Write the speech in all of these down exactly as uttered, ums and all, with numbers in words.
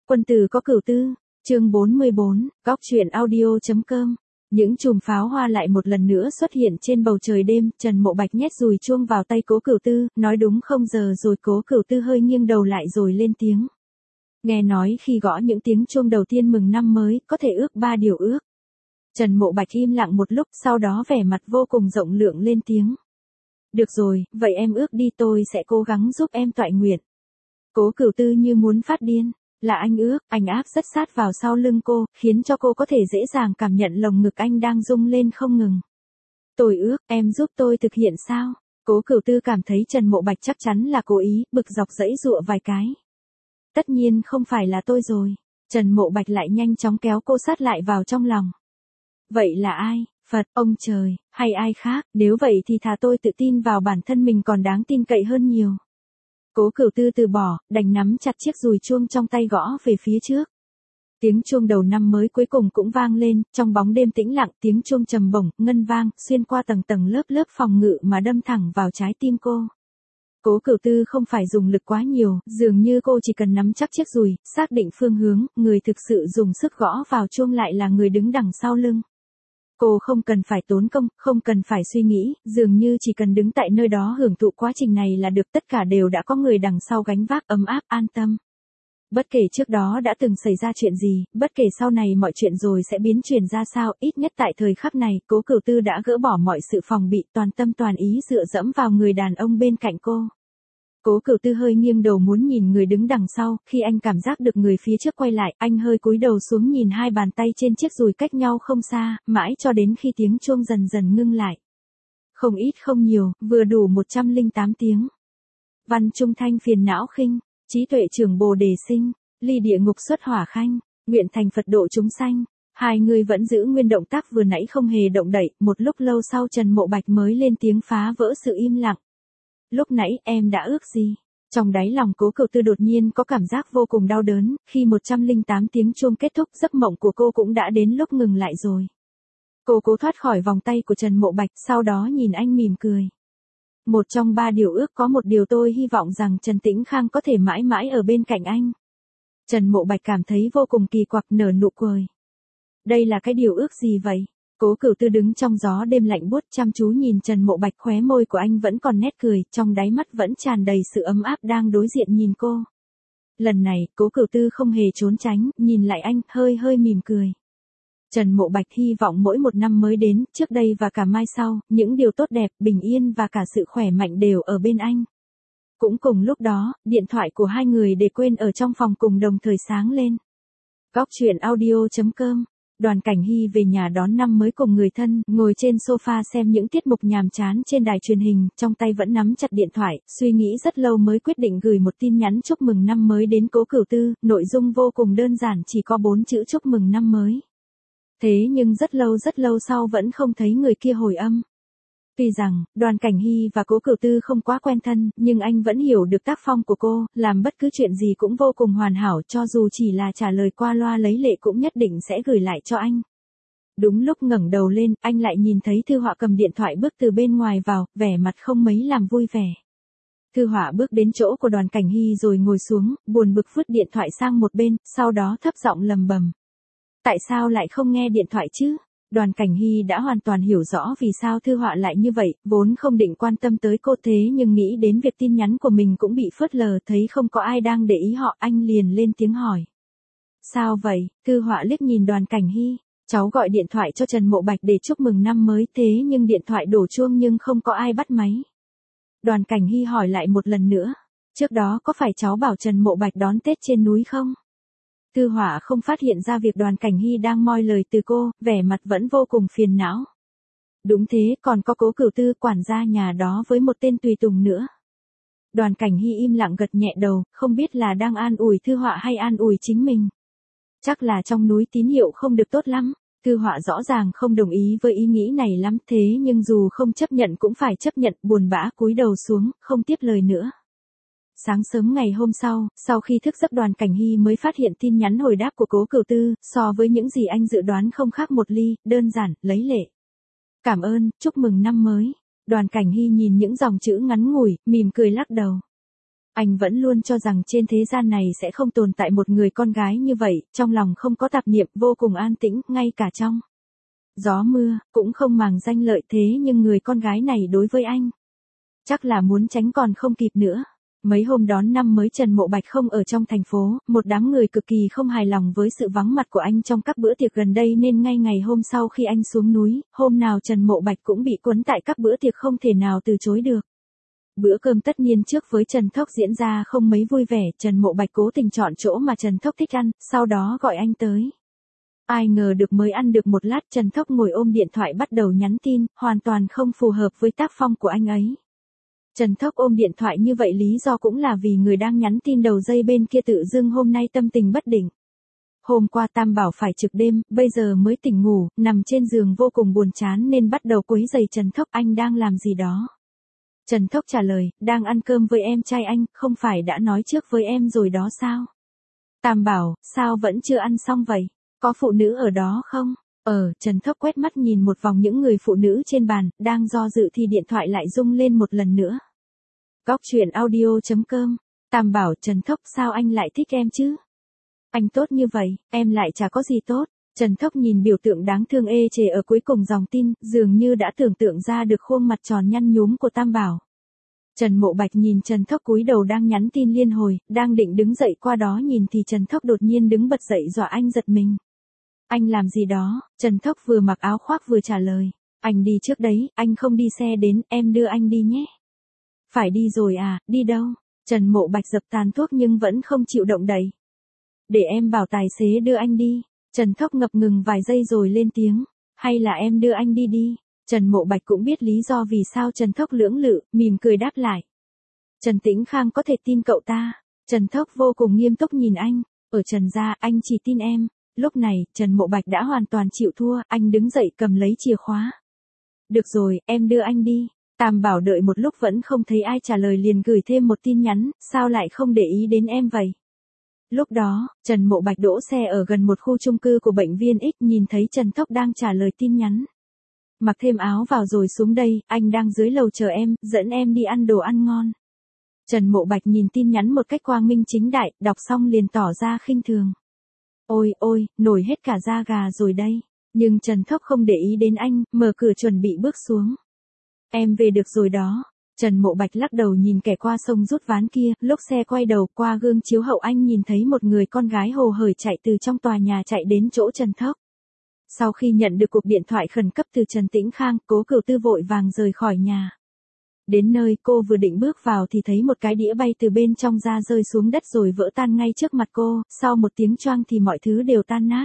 Quân tử có cửu tư, chương bốn mươi bốn, góc truyện audio.com. Những chùm pháo hoa lại một lần nữa xuất hiện trên bầu trời đêm, Trần Mộ Bạch nhét dùi chuông vào tay Cố Cửu Tư, nói đúng không giờ rồi. Cố Cửu Tư hơi nghiêng đầu lại rồi lên tiếng. Nghe nói khi gõ những tiếng chuông đầu tiên mừng năm mới, có thể ước ba điều ước. Trần Mộ Bạch im lặng một lúc, sau đó vẻ mặt vô cùng rộng lượng lên tiếng. Được rồi, vậy em ước đi, tôi sẽ cố gắng giúp em toại nguyện. Cố Cửu Tư như muốn phát điên. Là anh ước, anh áp rất sát vào sau lưng cô, khiến cho cô có thể dễ dàng cảm nhận lồng ngực anh đang rung lên không ngừng. Tôi ước, em giúp tôi thực hiện sao? Cố Cửu Tư cảm thấy Trần Mộ Bạch chắc chắn là cố ý, bực dọc giãy giụa vài cái. Tất nhiên không phải là tôi rồi. Trần Mộ Bạch lại nhanh chóng kéo cô sát lại vào trong lòng. Vậy là ai? Phật, ông trời, hay ai khác? Nếu vậy thì thà tôi tự tin vào bản thân mình còn đáng tin cậy hơn nhiều. Cố Cửu Tư từ bỏ, đành nắm chặt chiếc dùi chuông trong tay gõ về phía trước. Tiếng chuông đầu năm mới cuối cùng cũng vang lên, trong bóng đêm tĩnh lặng, tiếng chuông trầm bổng, ngân vang, xuyên qua tầng tầng lớp lớp phòng ngự mà đâm thẳng vào trái tim cô. Cố Cửu Tư không phải dùng lực quá nhiều, dường như cô chỉ cần nắm chắc chiếc dùi, xác định phương hướng, người thực sự dùng sức gõ vào chuông lại là người đứng đằng sau lưng. Cô không cần phải tốn công, không cần phải suy nghĩ, dường như chỉ cần đứng tại nơi đó hưởng thụ quá trình này là được, tất cả đều đã có người đằng sau gánh vác, ấm áp, an tâm. Bất kể trước đó đã từng xảy ra chuyện gì, bất kể sau này mọi chuyện rồi sẽ biến chuyển ra sao, ít nhất tại thời khắc này, Cố Cửu Tư đã gỡ bỏ mọi sự phòng bị, toàn tâm toàn ý dựa dẫm vào người đàn ông bên cạnh cô. Cố Cửu Tư hơi nghiêng đầu muốn nhìn người đứng đằng sau, khi anh cảm giác được người phía trước quay lại, anh hơi cúi đầu xuống nhìn hai bàn tay trên chiếc dùi cách nhau không xa, mãi cho đến khi tiếng chuông dần dần ngưng lại. Không ít không nhiều, vừa đủ một trăm lẻ tám tiếng. Văn trung thanh phiền não khinh, trí tuệ trưởng bồ đề sinh, ly địa ngục xuất hỏa khanh, nguyện thành Phật độ chúng sanh. Hai người vẫn giữ nguyên động tác vừa nãy không hề động đậy, một lúc lâu sau Trần Mộ Bạch mới lên tiếng phá vỡ sự im lặng. Lúc nãy em đã ước gì? Trong đáy lòng Cố Cửu Tư đột nhiên có cảm giác vô cùng đau đớn, khi một trăm lẻ tám tiếng chuông kết thúc, giấc mộng của cô cũng đã đến lúc ngừng lại rồi. Cô cố thoát khỏi vòng tay của Trần Mộ Bạch, sau đó nhìn anh mỉm cười. Một trong ba điều ước có một điều tôi hy vọng rằng Trần Tĩnh Khang có thể mãi mãi ở bên cạnh anh. Trần Mộ Bạch cảm thấy vô cùng kỳ quặc, nở nụ cười. Đây là cái điều ước gì vậy? Cố Cửu Tư đứng trong gió đêm lạnh buốt chăm chú nhìn Trần Mộ Bạch, khóe môi của anh vẫn còn nét cười, trong đáy mắt vẫn tràn đầy sự ấm áp đang đối diện nhìn cô. Lần này, Cố Cửu Tư không hề trốn tránh, nhìn lại anh, hơi hơi mỉm cười. Trần Mộ Bạch hy vọng mỗi một năm mới đến, trước đây và cả mai sau, những điều tốt đẹp, bình yên và cả sự khỏe mạnh đều ở bên anh. Cũng cùng lúc đó, điện thoại của hai người để quên ở trong phòng cùng đồng thời sáng lên. Góc truyện audio.com. Đoàn Cảnh Hy về nhà đón năm mới cùng người thân, ngồi trên sofa xem những tiết mục nhàm chán trên đài truyền hình, trong tay vẫn nắm chặt điện thoại, suy nghĩ rất lâu mới quyết định gửi một tin nhắn chúc mừng năm mới đến Cố Cửu Tư, nội dung vô cùng đơn giản, chỉ có bốn chữ chúc mừng năm mới. Thế nhưng rất lâu rất lâu sau vẫn không thấy người kia hồi âm. Tuy rằng, Đoàn Cảnh Hy và Cố Cửu Tư không quá quen thân, nhưng anh vẫn hiểu được tác phong của cô, làm bất cứ chuyện gì cũng vô cùng hoàn hảo, cho dù chỉ là trả lời qua loa lấy lệ cũng nhất định sẽ gửi lại cho anh. Đúng lúc ngẩng đầu lên, anh lại nhìn thấy Thư Họa cầm điện thoại bước từ bên ngoài vào, vẻ mặt không mấy làm vui vẻ. Thư Họa bước đến chỗ của Đoàn Cảnh Hy rồi ngồi xuống, buồn bực vứt điện thoại sang một bên, sau đó thấp giọng lầm bầm. Tại sao lại không nghe điện thoại chứ? Đoàn Cảnh Hy đã hoàn toàn hiểu rõ vì sao Thư Họa lại như vậy, vốn không định quan tâm tới cô thế nhưng nghĩ đến việc tin nhắn của mình cũng bị phớt lờ, thấy không có ai đang để ý họ, anh liền lên tiếng hỏi. Sao vậy? Thư Họa liếc nhìn Đoàn Cảnh Hy, cháu gọi điện thoại cho Trần Mộ Bạch để chúc mừng năm mới, thế nhưng điện thoại đổ chuông nhưng không có ai bắt máy. Đoàn Cảnh Hy hỏi lại một lần nữa, trước đó có phải cháu bảo Trần Mộ Bạch đón Tết trên núi không? Thư Họa không phát hiện ra việc Đoàn Cảnh Hy đang moi lời từ cô, vẻ mặt vẫn vô cùng phiền não. Đúng thế, còn có Cố Cửu Tư, quản gia nhà đó với một tên tùy tùng nữa. Đoàn Cảnh Hy im lặng gật nhẹ đầu, không biết là đang an ủi Thư Họa hay an ủi chính mình. Chắc là trong núi tín hiệu không được tốt lắm. Thư Họa rõ ràng không đồng ý với ý nghĩ này lắm, thế nhưng dù không chấp nhận cũng phải chấp nhận, buồn bã cúi đầu xuống, không tiếp lời nữa. Sáng sớm ngày hôm sau, sau khi thức giấc Đoàn Cảnh Hy mới phát hiện tin nhắn hồi đáp của Cố Cửu Tư, so với những gì anh dự đoán không khác một ly, đơn giản, lấy lệ. Cảm ơn, chúc mừng năm mới. Đoàn Cảnh Hy nhìn những dòng chữ ngắn ngủi, mỉm cười lắc đầu. Anh vẫn luôn cho rằng trên thế gian này sẽ không tồn tại một người con gái như vậy, trong lòng không có tạp niệm, vô cùng an tĩnh, ngay cả trong gió mưa, cũng không màng danh lợi thế nhưng người con gái này đối với anh, chắc là muốn tránh còn không kịp nữa. Mấy hôm đón năm mới Trần Mộ Bạch không ở trong thành phố, một đám người cực kỳ không hài lòng với sự vắng mặt của anh trong các bữa tiệc gần đây nên ngay ngày hôm sau khi anh xuống núi, hôm nào Trần Mộ Bạch cũng bị cuốn tại các bữa tiệc không thể nào từ chối được. Bữa cơm tất niên trước với Trần Thốc diễn ra không mấy vui vẻ, Trần Mộ Bạch cố tình chọn chỗ mà Trần Thốc thích ăn, sau đó gọi anh tới. Ai ngờ được mới ăn được một lát Trần Thốc ngồi ôm điện thoại bắt đầu nhắn tin, hoàn toàn không phù hợp với tác phong của anh ấy. Trần Thốc ôm điện thoại như vậy lý do cũng là vì người đang nhắn tin đầu dây bên kia tự dưng hôm nay tâm tình bất định. Hôm qua Tam Bảo phải trực đêm, bây giờ mới tỉnh ngủ, nằm trên giường vô cùng buồn chán nên bắt đầu quấy rầy Trần Thốc, anh đang làm gì đó. Trần Thốc trả lời, đang ăn cơm với em trai anh, không phải đã nói trước với em rồi đó sao? Tam Bảo, sao vẫn chưa ăn xong vậy? Có phụ nữ ở đó không? Ờ, Trần Thốc quét mắt nhìn một vòng những người phụ nữ trên bàn, đang do dự thì điện thoại lại rung lên một lần nữa. Góc truyện audio chấm com. Tam Bảo, Trần Thốc, sao anh lại thích em chứ? Anh tốt như vậy, em lại chả có gì tốt. Trần Thốc nhìn biểu tượng đáng thương ê chề ở cuối cùng dòng tin, dường như đã tưởng tượng ra được khuôn mặt tròn nhăn nhúm của Tam Bảo. Trần Mộ Bạch nhìn Trần Thốc cúi đầu đang nhắn tin liên hồi, đang định đứng dậy qua đó nhìn thì Trần Thốc đột nhiên đứng bật dậy dọa anh giật mình. Anh làm gì đó? Trần Thốc vừa mặc áo khoác vừa trả lời. Anh đi trước đấy, anh không đi xe đến, em đưa anh đi nhé. Phải đi rồi à, đi đâu? Trần Mộ Bạch dập tàn thuốc nhưng vẫn không chịu động đậy. Để em bảo tài xế đưa anh đi. Trần Thốc ngập ngừng vài giây rồi lên tiếng. Hay là em đưa anh đi đi. Trần Mộ Bạch cũng biết lý do vì sao Trần Thốc lưỡng lự, mỉm cười đáp lại. Trần Tĩnh Khang có thể tin cậu ta. Trần Thốc vô cùng nghiêm túc nhìn anh. Ở Trần gia, anh chỉ tin em. Lúc này, Trần Mộ Bạch đã hoàn toàn chịu thua, anh đứng dậy cầm lấy chìa khóa. Được rồi, em đưa anh đi. Tam Bảo đợi một lúc vẫn không thấy ai trả lời liền gửi thêm một tin nhắn, sao lại không để ý đến em vậy? Lúc đó, Trần Mộ Bạch đỗ xe ở gần một khu chung cư của bệnh viên X nhìn thấy Trần Thốc đang trả lời tin nhắn. Mặc thêm áo vào rồi xuống đây, anh đang dưới lầu chờ em, dẫn em đi ăn đồ ăn ngon. Trần Mộ Bạch nhìn tin nhắn một cách quang minh chính đại, đọc xong liền tỏ ra khinh thường. Ôi ôi, nổi hết cả da gà rồi đây. Nhưng Trần Thốc không để ý đến anh, mở cửa chuẩn bị bước xuống. Em về được rồi đó. Trần Mộ Bạch lắc đầu nhìn kẻ qua sông rút ván kia, lúc xe quay đầu qua gương chiếu hậu anh nhìn thấy một người con gái hồ hởi chạy từ trong tòa nhà chạy đến chỗ Trần Thốc. Sau khi nhận được cuộc điện thoại khẩn cấp từ Trần Tĩnh Khang, Cố Cửu Tư vội vàng rời khỏi nhà. Đến nơi cô vừa định bước vào thì thấy một cái đĩa bay từ bên trong ra rơi xuống đất rồi vỡ tan ngay trước mặt cô, sau một tiếng choang thì mọi thứ đều tan nát.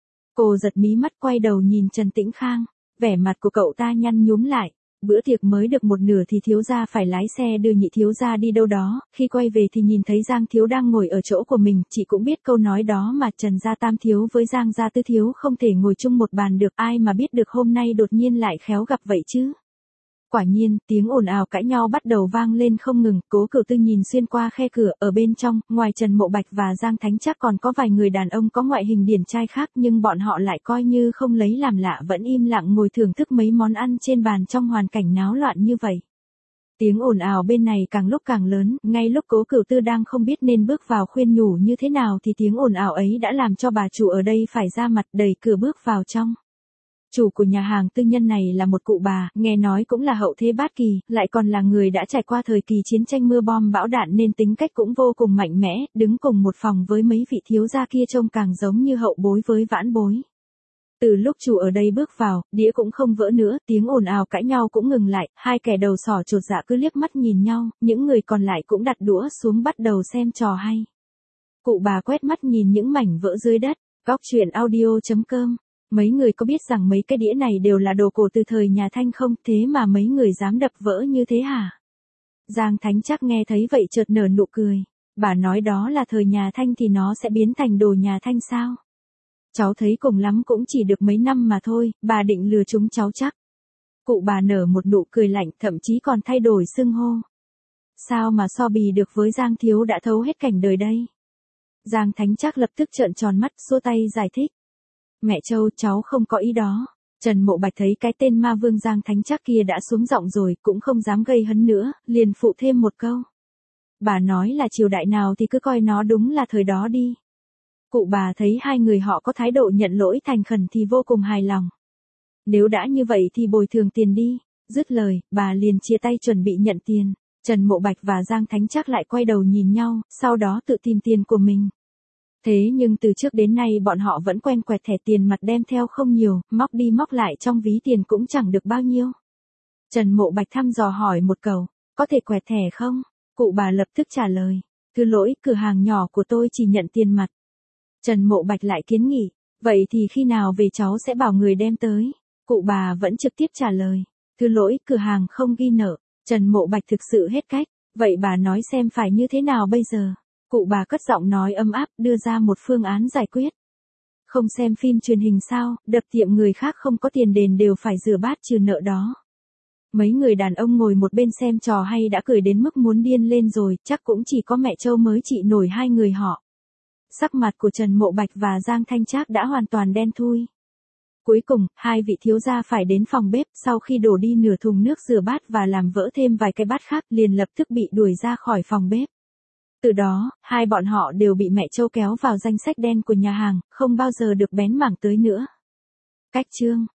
Cô giật mí mắt quay đầu nhìn Trần Tĩnh Khang, vẻ mặt của cậu ta nhăn nhúm lại. Bữa tiệc mới được một nửa thì thiếu gia phải lái xe đưa nhị thiếu gia đi đâu đó, khi quay về thì nhìn thấy Giang thiếu đang ngồi ở chỗ của mình, chị cũng biết câu nói đó mà Trần gia tam thiếu với Giang gia tứ thiếu không thể ngồi chung một bàn được, ai mà biết được hôm nay đột nhiên lại khéo gặp vậy chứ. Quả nhiên, tiếng ồn ào cãi nhau bắt đầu vang lên không ngừng, Cố Cửu Tư nhìn xuyên qua khe cửa, ở bên trong, ngoài Trần Mộ Bạch và Giang Thánh Trác còn có vài người đàn ông có ngoại hình điển trai khác nhưng bọn họ lại coi như không lấy làm lạ vẫn im lặng ngồi thưởng thức mấy món ăn trên bàn trong hoàn cảnh náo loạn như vậy. Tiếng ồn ào bên này càng lúc càng lớn, ngay lúc Cố Cửu Tư đang không biết nên bước vào khuyên nhủ như thế nào thì tiếng ồn ào ấy đã làm cho bà chủ ở đây phải ra mặt đẩy cửa bước vào trong. Chủ của nhà hàng tư nhân này là một cụ bà, nghe nói cũng là hậu thế bát kỳ, lại còn là người đã trải qua thời kỳ chiến tranh mưa bom bão đạn nên tính cách cũng vô cùng mạnh mẽ, đứng cùng một phòng với mấy vị thiếu gia kia trông càng giống như hậu bối với vãn bối. Từ lúc chủ ở đây bước vào, đĩa cũng không vỡ nữa, tiếng ồn ào cãi nhau cũng ngừng lại, hai kẻ đầu sỏ chột dạ cứ liếc mắt nhìn nhau, những người còn lại cũng đặt đũa xuống bắt đầu xem trò hay. Cụ bà quét mắt nhìn những mảnh vỡ dưới đất, góc truyện audio chấm com. Mấy người có biết rằng mấy cái đĩa này đều là đồ cổ từ thời nhà Thanh không, thế mà mấy người dám đập vỡ như thế hả? Giang Thánh Trác nghe thấy vậy chợt nở nụ cười. Bà nói đó là thời nhà Thanh thì nó sẽ biến thành đồ nhà Thanh sao? Cháu thấy cùng lắm cũng chỉ được mấy năm mà thôi, bà định lừa chúng cháu chắc. Cụ bà nở một nụ cười lạnh, thậm chí còn thay đổi xưng hô. Sao mà so bì được với Giang thiếu đã thấu hết cảnh đời đây? Giang Thánh Trác lập tức trợn tròn mắt, xua tay giải thích. Mẹ Châu, cháu không có ý đó. Trần Mộ Bạch thấy cái tên ma vương Giang Thánh Trác kia đã xuống giọng rồi, cũng không dám gây hấn nữa, liền phụ thêm một câu. Bà nói là triều đại nào thì cứ coi nó đúng là thời đó đi. Cụ bà thấy hai người họ có thái độ nhận lỗi thành khẩn thì vô cùng hài lòng. Nếu đã như vậy thì bồi thường tiền đi. Dứt lời, bà liền chia tay chuẩn bị nhận tiền. Trần Mộ Bạch và Giang Thánh Trác lại quay đầu nhìn nhau, sau đó tự tìm tiền của mình. Thế nhưng từ trước đến nay bọn họ vẫn quen quẹt thẻ tiền mặt đem theo không nhiều, móc đi móc lại trong ví tiền cũng chẳng được bao nhiêu. Trần Mộ Bạch thăm dò hỏi một câu, có thể quẹt thẻ không? Cụ bà lập tức trả lời, thứ lỗi, cửa hàng nhỏ của tôi chỉ nhận tiền mặt. Trần Mộ Bạch lại kiến nghị, vậy thì khi nào về cháu sẽ bảo người đem tới? Cụ bà vẫn trực tiếp trả lời, thứ lỗi, cửa hàng không ghi nợ. Trần Mộ Bạch thực sự hết cách, vậy bà nói xem phải như thế nào bây giờ? Cụ bà cất giọng nói ấm áp, đưa ra một phương án giải quyết. Không xem phim truyền hình sao, đập tiệm người khác không có tiền đền đều phải rửa bát trừ nợ đó. Mấy người đàn ông ngồi một bên xem trò hay đã cười đến mức muốn điên lên rồi, chắc cũng chỉ có mẹ Châu mới trị nổi hai người họ. Sắc mặt của Trần Mộ Bạch và Giang Thanh Trác đã hoàn toàn đen thui. Cuối cùng, hai vị thiếu gia phải đến phòng bếp, sau khi đổ đi nửa thùng nước rửa bát và làm vỡ thêm vài cái bát khác, liền lập tức bị đuổi ra khỏi phòng bếp. Từ đó, hai bọn họ đều bị mẹ Châu kéo vào danh sách đen của nhà hàng, không bao giờ được bén mảng tới nữa. Cách chương